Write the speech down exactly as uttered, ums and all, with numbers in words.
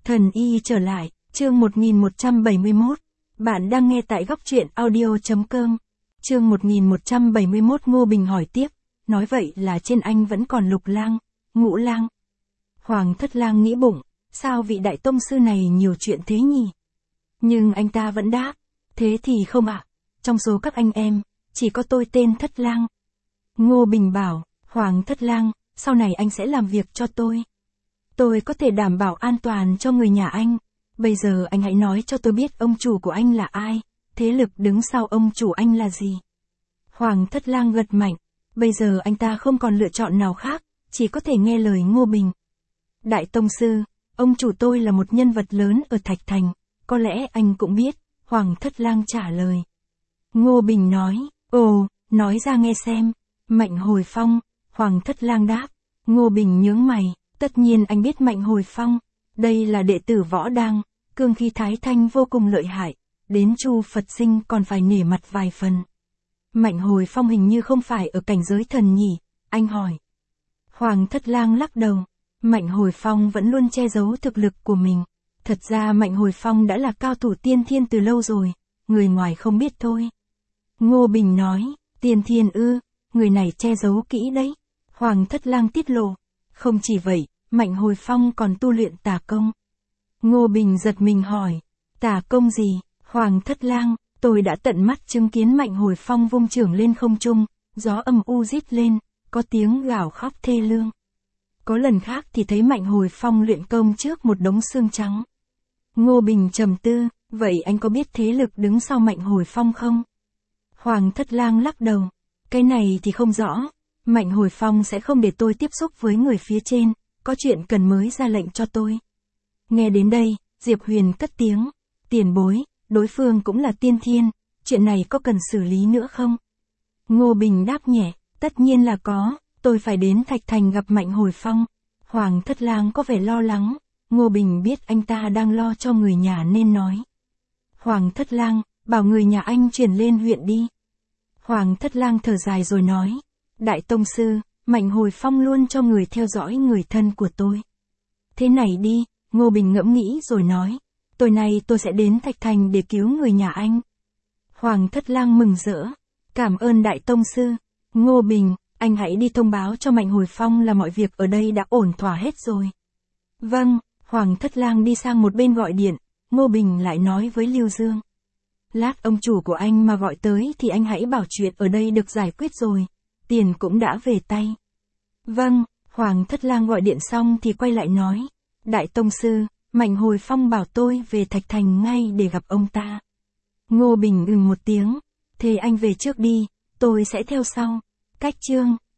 Thần y trở lại, chương một nghìn một trăm bảy mươi mốt. Bạn đang nghe tại góc truyện audio chấm com. Chương một nghìn một trăm bảy mươi mốt. Ngô Bình hỏi tiếp, nói vậy là trên anh vẫn còn Lục Lang, Ngũ Lang. Hoàng Thất Lang nghĩ bụng, sao vị đại tông sư này nhiều chuyện thế nhỉ? Nhưng anh ta vẫn đáp, thế thì không ạ, trong số các anh em, chỉ có tôi tên Thất Lang. Ngô Bình bảo, Hoàng Thất Lang, sau này anh sẽ làm việc cho tôi. Tôi có thể đảm bảo an toàn cho người nhà anh. Bây giờ anh hãy nói cho tôi biết ông chủ của anh là ai, thế lực đứng sau ông chủ anh là gì. Hoàng Thất Lang gật mạnh, bây giờ anh ta không còn lựa chọn nào khác, chỉ có thể nghe lời Ngô Bình. Đại tông sư, ông chủ tôi là một nhân vật lớn ở Thạch Thành, có lẽ anh cũng biết, Hoàng Thất Lang trả lời. Ngô Bình nói, ồ, nói ra nghe xem. Mạnh Hồi Phong, Hoàng Thất Lang đáp. Ngô Bình nhướng mày, tất nhiên anh biết Mạnh Hồi Phong, đây là đệ tử võ đăng, cương khí thái thanh vô cùng lợi hại, đến Chu Phật Sinh còn phải nể mặt vài phần. Mạnh Hồi Phong hình như không phải ở cảnh giới thần nhỉ, anh hỏi. Hoàng Thất Lang lắc đầu, Mạnh Hồi Phong vẫn luôn che giấu thực lực của mình. Thật ra Mạnh Hồi Phong đã là cao thủ tiên thiên từ lâu rồi, người ngoài không biết thôi. Ngô Bình nói, tiên thiên ư, người này che giấu kỹ đấy. Hoàng Thất Lang tiết lộ, không chỉ vậy, Mạnh Hồi Phong còn tu luyện tà công. Ngô Bình giật mình hỏi, tà công gì? Hoàng Thất Lang, tôi đã tận mắt chứng kiến Mạnh Hồi Phong vung chưởng lên không trung, gió âm u rít lên, có tiếng gào khóc thê lương. Có lần khác thì thấy Mạnh Hồi Phong luyện công trước một đống xương trắng. Ngô Bình trầm tư, vậy anh có biết thế lực đứng sau Mạnh Hồi Phong không? Hoàng Thất Lang lắc đầu, cái này thì không rõ. Mạnh Hồi Phong sẽ không để tôi tiếp xúc với người phía trên, có chuyện cần mới ra lệnh cho tôi. Nghe đến đây, Diệp Huyền cất tiếng, tiền bối, đối phương cũng là tiên thiên, chuyện này có cần xử lý nữa không? Ngô Bình đáp nhẹ, tất nhiên là có, tôi phải đến Thạch Thành gặp Mạnh Hồi Phong. Hoàng Thất Lang có vẻ lo lắng, Ngô Bình biết anh ta đang lo cho người nhà nên nói. Hoàng Thất Lang, bảo người nhà anh chuyển lên huyện đi. Hoàng Thất Lang thở dài rồi nói, Đại tông sư, Mạnh Hồi Phong luôn cho người theo dõi người thân của tôi. Thế này đi, Ngô Bình ngẫm nghĩ rồi nói, tối nay tôi sẽ đến Thạch Thành để cứu người nhà anh. Hoàng Thất Lang mừng rỡ, cảm ơn Đại tông sư. Ngô Bình, anh hãy đi thông báo cho Mạnh Hồi Phong là mọi việc ở đây đã ổn thỏa hết rồi. Vâng, Hoàng Thất Lang đi sang một bên gọi điện, Ngô Bình lại nói với Lưu Dương. Lát ông chủ của anh mà gọi tới thì anh hãy bảo chuyện ở đây được giải quyết rồi. Tiền cũng đã về tay. Vâng, Hoàng Thất Lang gọi điện xong thì quay lại nói. Đại tông sư, Mạnh Hồi Phong bảo tôi về Thạch Thành ngay để gặp ông ta. Ngô Bình ừm một tiếng. Thế anh về trước đi, tôi sẽ theo sau. Cách chương